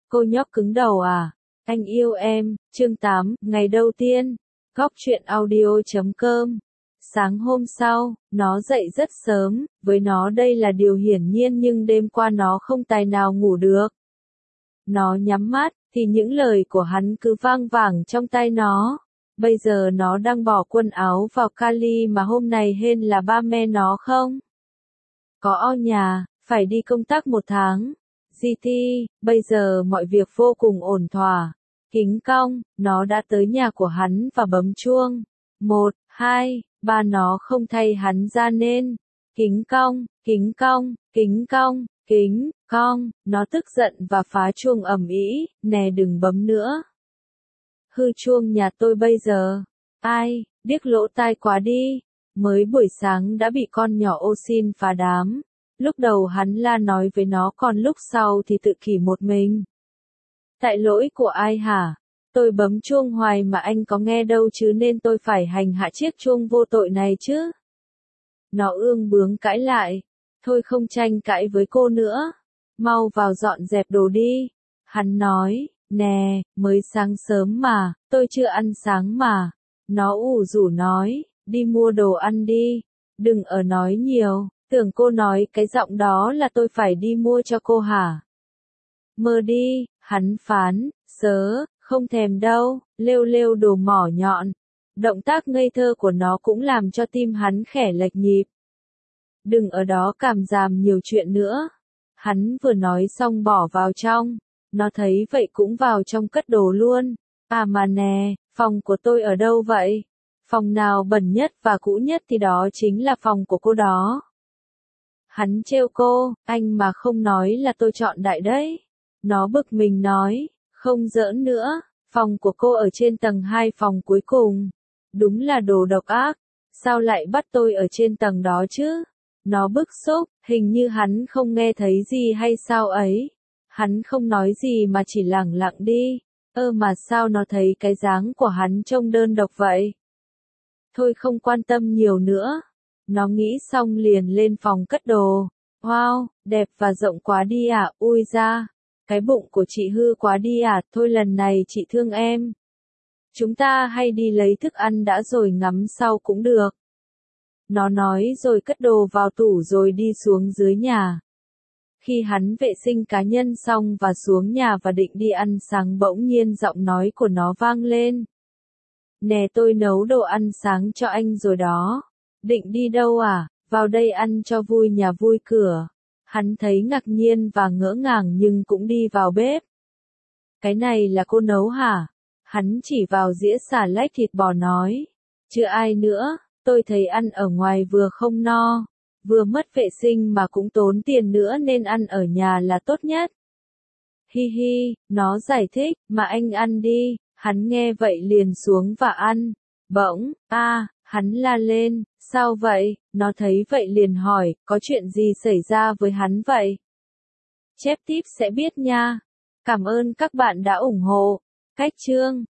Cô nhóc cứng đầu à? Anh yêu em, chương 8, ngày đầu tiên. Góc truyện audio.com. Sáng hôm sau, nó dậy rất sớm, với nó đây là điều hiển nhiên nhưng đêm qua nó không tài nào ngủ được. Nó nhắm mắt, thì những lời của hắn cứ vang vẳng trong tai nó. Bây giờ nó đang bỏ quần áo vào kali mà hôm nay hên là ba mẹ nó không? Có ở nhà, phải đi công tác 1 tháng. GT, bây giờ mọi việc vô cùng ổn thỏa. Kính cong, nó đã tới nhà của hắn và bấm chuông. 1, 2, 3 nó không thay hắn ra nên. Kính cong, kính cong, kính cong, kính, cong, nó tức giận và phá chuông ầm ĩ, nè đừng bấm nữa. Hư chuông nhà tôi bây giờ. Ai, điếc lỗ tai quá đi. Mới buổi sáng đã bị con nhỏ ô xin phá đám. Lúc đầu hắn la nói với nó còn lúc sau thì tự kỷ một mình. Tại lỗi của ai hả? Tôi bấm chuông hoài mà anh có nghe đâu chứ nên tôi phải hành hạ chiếc chuông vô tội này chứ. Nó ương bướng cãi lại. Thôi không tranh cãi với cô nữa. Mau vào dọn dẹp đồ đi. Hắn nói, nè, mới sáng sớm mà, tôi chưa ăn sáng mà. Nó ủ rũ nói, đi mua đồ ăn đi. Đừng ở nói nhiều, tưởng cô nói cái giọng đó là tôi phải đi mua cho cô hả? Mơ đi, hắn phán, sớ, không thèm đâu, lêu lêu đồ mỏ nhọn. Động tác ngây thơ của nó cũng làm cho tim hắn khẽ lệch nhịp. Đừng ở đó cảm giảm nhiều chuyện nữa. Hắn vừa nói xong bỏ vào trong. Nó thấy vậy cũng vào trong cất đồ luôn. À mà nè, phòng của tôi ở đâu vậy? Phòng nào bẩn nhất và cũ nhất thì đó chính là phòng của cô đó. Hắn trêu cô, anh mà không nói là tôi chọn đại đấy. Nó bực mình nói, không giỡn nữa, phòng của cô ở trên tầng 2 phòng cuối cùng. Đúng là đồ độc ác, sao lại bắt tôi ở trên tầng đó chứ? Nó bức xúc, hình như hắn không nghe thấy gì hay sao ấy. Hắn không nói gì mà chỉ lẳng lặng đi. Mà sao nó thấy cái dáng của hắn trông đơn độc vậy? Thôi không quan tâm nhiều nữa. Nó nghĩ xong liền lên phòng cất đồ. Wow, đẹp và rộng quá đi à, ui ra. Cái bụng của chị hư quá đi à, thôi lần này chị thương em. Chúng ta hay đi lấy thức ăn đã rồi ngắm sau cũng được. Nó nói rồi cất đồ vào tủ rồi đi xuống dưới nhà. Khi hắn vệ sinh cá nhân xong và xuống nhà và định đi ăn sáng bỗng nhiên giọng nói của nó vang lên. Nè tôi nấu đồ ăn sáng cho anh rồi đó. Định đi đâu à? Vào đây ăn cho vui nhà vui cửa. Hắn thấy ngạc nhiên và ngỡ ngàng nhưng cũng đi vào bếp. Cái này là cô nấu hả? Hắn chỉ vào dĩa xà lách thịt bò nói. Chứ ai nữa, tôi thấy ăn ở ngoài vừa không no, vừa mất vệ sinh mà cũng tốn tiền nữa nên ăn ở nhà là tốt nhất. Hi hi, nó giải thích, mà anh ăn đi. Hắn nghe vậy liền xuống và ăn. Bỗng, hắn la lên, sao vậy? Nó thấy vậy liền hỏi, có chuyện gì xảy ra với hắn vậy? Chép tiếp sẽ biết nha. Cảm ơn các bạn đã ủng hộ. Cách chương